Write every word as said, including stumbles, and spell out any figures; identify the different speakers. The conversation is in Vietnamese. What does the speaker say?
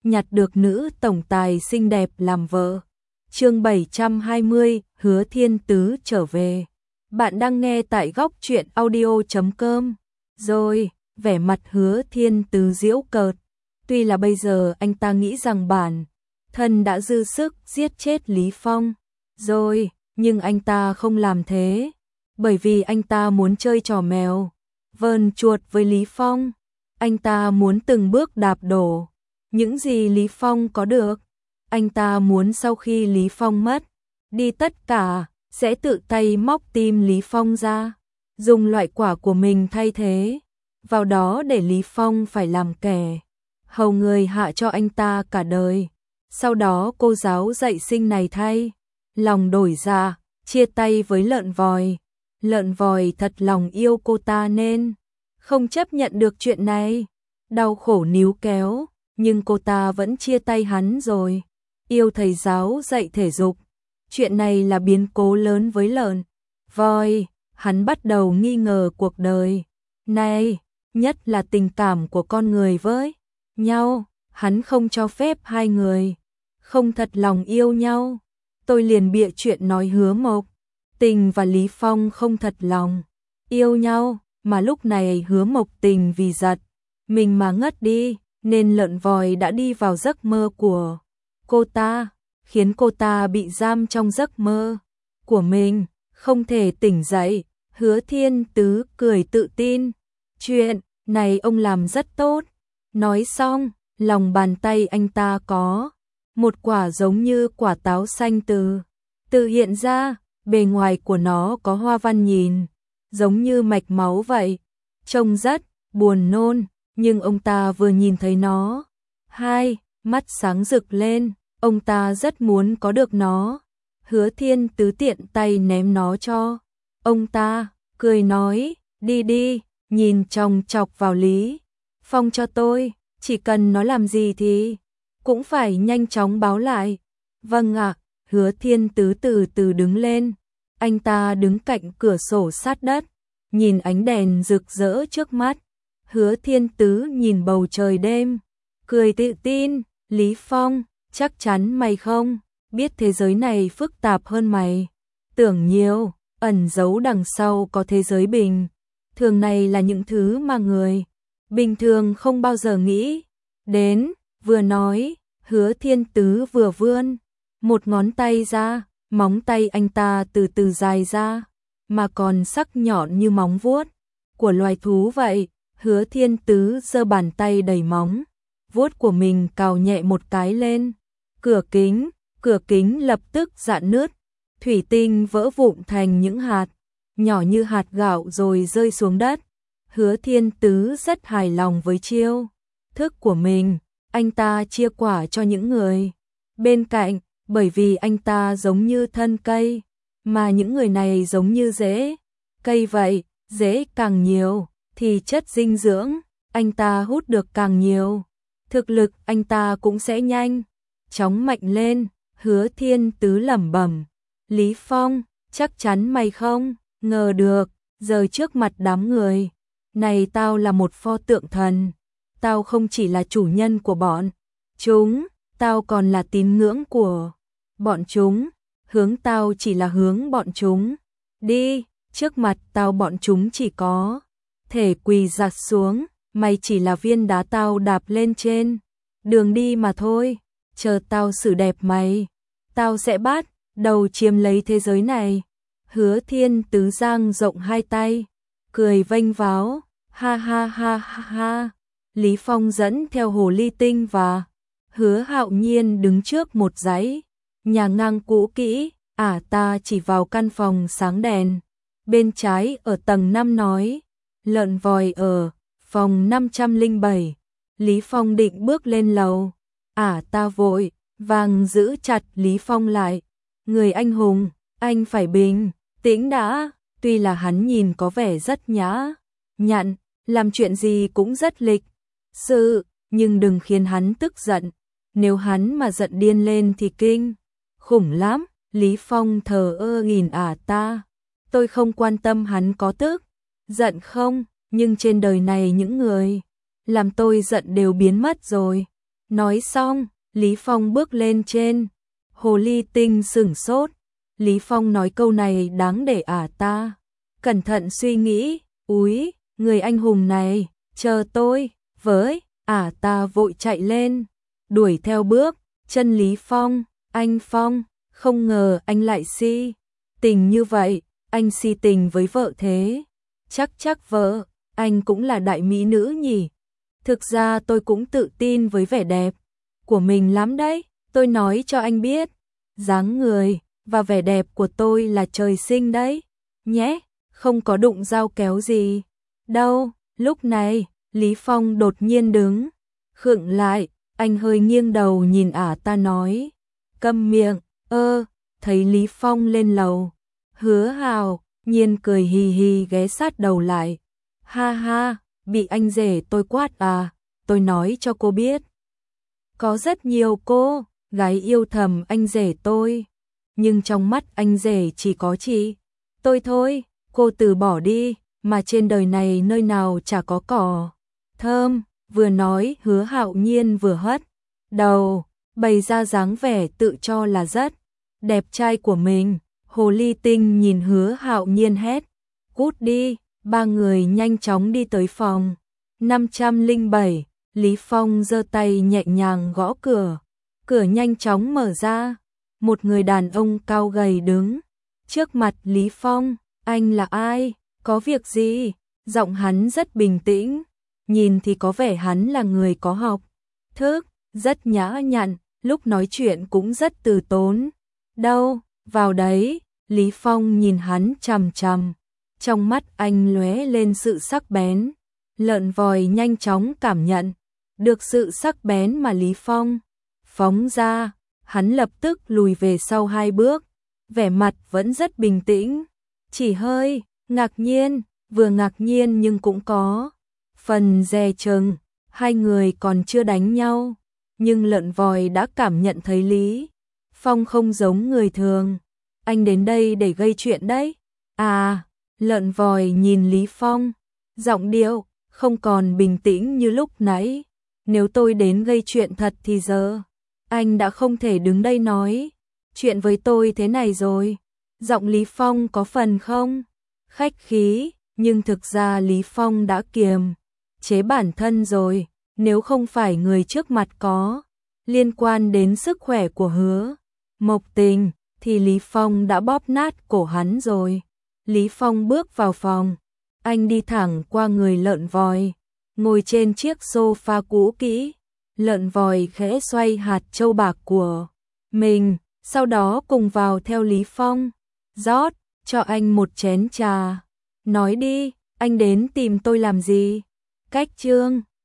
Speaker 1: nhặt được nữ tổng tài xinh đẹp làm vợ. Chương bảy trăm hai mươi, Hứa Thiên Tứ trở về. Bạn đang nghe tại góc truyện audio chấm com. Rồi, vẻ mặt Hứa Thiên Tứ giễu cợt. Tuy là bây giờ anh ta nghĩ rằng bản thân đã dư sức giết chết Lý Phong rồi, nhưng anh ta không làm thế, bởi vì anh ta muốn chơi trò mèo vờn chuột với Lý Phong. Anh ta muốn từng bước đạp đổ những gì Lý Phong có được. Anh ta muốn sau khi Lý Phong mất đi tất cả, sẽ tự tay móc tim Lý Phong ra, dùng loại quả của mình thay thế vào đó để Lý Phong phải làm kẻ hầu người hạ cho anh ta cả đời. Sau đó cô giáo dạy sinh này thay lòng đổi dạ, chia tay với lợn vòi. Lợn vòi thật lòng yêu cô ta nên không chấp nhận được chuyện này, đau khổ níu kéo, nhưng cô ta vẫn chia tay hắn rồi. Yêu thầy giáo dạy thể dục, chuyện này là biến cố lớn với lợn vòi. Hắn bắt đầu nghi ngờ cuộc đời này, nhất là tình cảm của con người với nhau. Hắn không cho phép hai người không thật lòng yêu nhau. Tôi liền bịa chuyện nói Hứa Mộc Tình và Lý Phong không thật lòng yêu nhau, mà lúc này Hứa Mộc Tình vì giật mình mà ngất đi, nên lợn vòi đã đi vào giấc mơ của cô ta, khiến cô ta bị giam trong giấc mơ của mình, không thể tỉnh dậy. Hứa Thiên Tứ cười tự tin, chuyện này ông làm rất tốt. Nói xong, lòng bàn tay anh ta có một quả giống như quả táo xanh từ từ hiện ra, bề ngoài của nó có hoa văn nhìn giống như mạch máu vậy, trông rất buồn nôn, nhưng ông ta vừa nhìn thấy nó, hai mắt sáng rực lên, ông ta rất muốn có được nó. Hứa Thiên Tứ tiện tay ném nó cho ông ta, cười nói, đi đi, nhìn chòng chọc vào Lý Phong cho tôi, chỉ cần nó làm gì thì cũng phải nhanh chóng báo lại. Vâng ạ. Hứa Thiên Tứ từ từ đứng lên, anh ta đứng cạnh cửa sổ sát đất, nhìn ánh đèn rực rỡ trước mắt. Hứa Thiên Tứ nhìn bầu trời đêm, cười tự tin, Lý Phong, chắc chắn mày không biết thế giới này phức tạp hơn mày tưởng nhiều, ẩn giấu đằng sau có thế giới bình thường này là những thứ mà người bình thường không bao giờ nghĩ đến. Vừa nói, Hứa Thiên Tứ vừa vươn một ngón tay ra, móng tay anh ta từ từ dài ra, mà còn sắc nhọn như móng vuốt của loài thú vậy. Hứa Thiên Tứ giơ bàn tay đầy móng vuốt của mình cào nhẹ một cái lên cửa kính, cửa kính lập tức rạn nứt, thủy tinh vỡ vụn thành những hạt nhỏ như hạt gạo rồi rơi xuống đất. Hứa Thiên Tứ rất hài lòng với chiêu thức của mình, anh ta chia quả cho những người bên cạnh, bởi vì anh ta giống như thân cây, mà những người này giống như rễ cây vậy, rễ càng nhiều thì chất dinh dưỡng anh ta hút được càng nhiều, thực lực anh ta cũng sẽ nhanh chóng mạnh lên. Hứa Thiên Tứ lẩm bẩm, Lý Phong, chắc chắn mày không ngờ được, giờ trước mặt đám người này tao là một pho tượng thần, tao không chỉ là chủ nhân của bọn chúng, tao còn là tín ngưỡng của bọn chúng, hướng tao chỉ là hướng bọn chúng đi, trước mặt tao bọn chúng chỉ có thể quỳ dạt xuống, mày chỉ là viên đá tao đạp lên trên đường đi mà thôi. Chờ tao xử đẹp mày, tao sẽ bắt đầu chiếm lấy thế giới này. Hứa Thiên Tứ giang rộng hai tay, cười vênh váo, ha ha ha ha ha. Lý Phong dẫn theo Hồ Ly Tinh và Hứa Hạo Nhiên đứng trước một dãy nhà ngang cũ kỹ, ả ta chỉ vào căn phòng sáng đèn bên trái ở tầng năm nói, lợn vòi ở phòng năm trăm lẻ bảy. Lý Phong định bước lên lầu, ả ta vội vàng giữ chặt Lý Phong lại, người anh hùng, anh phải bình tĩnh đã. Tuy là hắn nhìn có vẻ rất nhã nhặn, làm chuyện gì cũng rất lịch sự, nhưng đừng khiến hắn tức giận, nếu hắn mà giận điên lên thì kinh khủng lắm. Lý Phong thờ ơ nhìn ả ta, tôi không quan tâm hắn có tức giận không, nhưng trên đời này những người làm tôi giận đều biến mất rồi. Nói xong, Lý Phong bước lên trên. Hồ ly tinh sửng sốt. Lý Phong nói câu này đáng để ả ta cẩn thận suy nghĩ. Úi, người anh hùng này, chờ tôi với. Ả ta vội chạy lên, đuổi theo bước chân Lý Phong. Anh Phong, không ngờ anh lại si tình như vậy. Anh si tình với vợ thế? Chắc chắc vợ anh cũng là đại mỹ nữ nhỉ? Thực ra tôi cũng tự tin với vẻ đẹp của mình lắm đấy. Tôi nói cho anh biết, dáng người và vẻ đẹp của tôi là trời sinh đấy nhé, không có đụng dao kéo gì đâu. Lúc này, Lý Phong đột nhiên đứng khựng lại, anh hơi nghiêng đầu nhìn ả ta nói, câm miệng. Ơ, thấy Lý Phong lên lầu, Hứa Hào nhiên cười hì hì ghé sát đầu lại. Ha ha, bị anh rể tôi quát à? Tôi nói cho cô biết, có rất nhiều cô gái yêu thầm anh rể tôi, nhưng trong mắt anh rể chỉ có chị tôi thôi. Cô từ bỏ đi, mà trên đời này nơi nào chả có cỏ thơm. Vừa nói, Hứa Hạo Nhiên vừa hất đầu, bày ra dáng vẻ tự cho là rất đẹp trai của mình. Hồ ly tinh nhìn Hứa Hạo Nhiên hét, cút đi. Ba người nhanh chóng đi tới phòng năm trăm lẻ bảy. Lý Phong giơ tay nhẹ nhàng gõ cửa. Cửa nhanh chóng mở ra. Một người đàn ông cao gầy đứng trước mặt Lý Phong. Anh là ai? Có việc gì? Giọng hắn rất bình tĩnh, nhìn thì có vẻ hắn là người có học thức, rất nhã nhặn, lúc nói chuyện cũng rất từ tốn. Đâu, vào đấy. Lý Phong nhìn hắn chằm chằm, trong mắt anh lóe lên sự sắc bén. Lợn vòi nhanh chóng cảm nhận được sự sắc bén mà Lý Phong phóng ra, hắn lập tức lùi về sau hai bước, vẻ mặt vẫn rất bình tĩnh, chỉ hơi ngạc nhiên, vừa ngạc nhiên nhưng cũng có phần dè chừng. Hai người còn chưa đánh nhau, nhưng lợn vòi đã cảm nhận thấy Lý Phong không giống người thường. Anh đến đây để gây chuyện đấy à? Lợn vòi nhìn Lý Phong, giọng điệu không còn bình tĩnh như lúc nãy. Nếu tôi đến gây chuyện thật thì giờ anh đã không thể đứng đây nói chuyện với tôi thế này rồi. Giọng Lý Phong có phần không khách khí, nhưng thực ra Lý Phong đã kiềm chế bản thân rồi. Nếu không phải người trước mặt có liên quan đến sức khỏe của Hứa Mộc Tình thì Lý Phong đã bóp nát cổ hắn rồi. Lý Phong bước vào phòng, anh đi thẳng qua người lợn vòi, ngồi trên chiếc sofa cũ kỹ. Lợn vòi khẽ xoay hạt châu bạc của mình, sau đó cùng vào theo Lý Phong, rót cho anh một chén trà. Nói đi, anh đến tìm tôi làm gì? Cách chương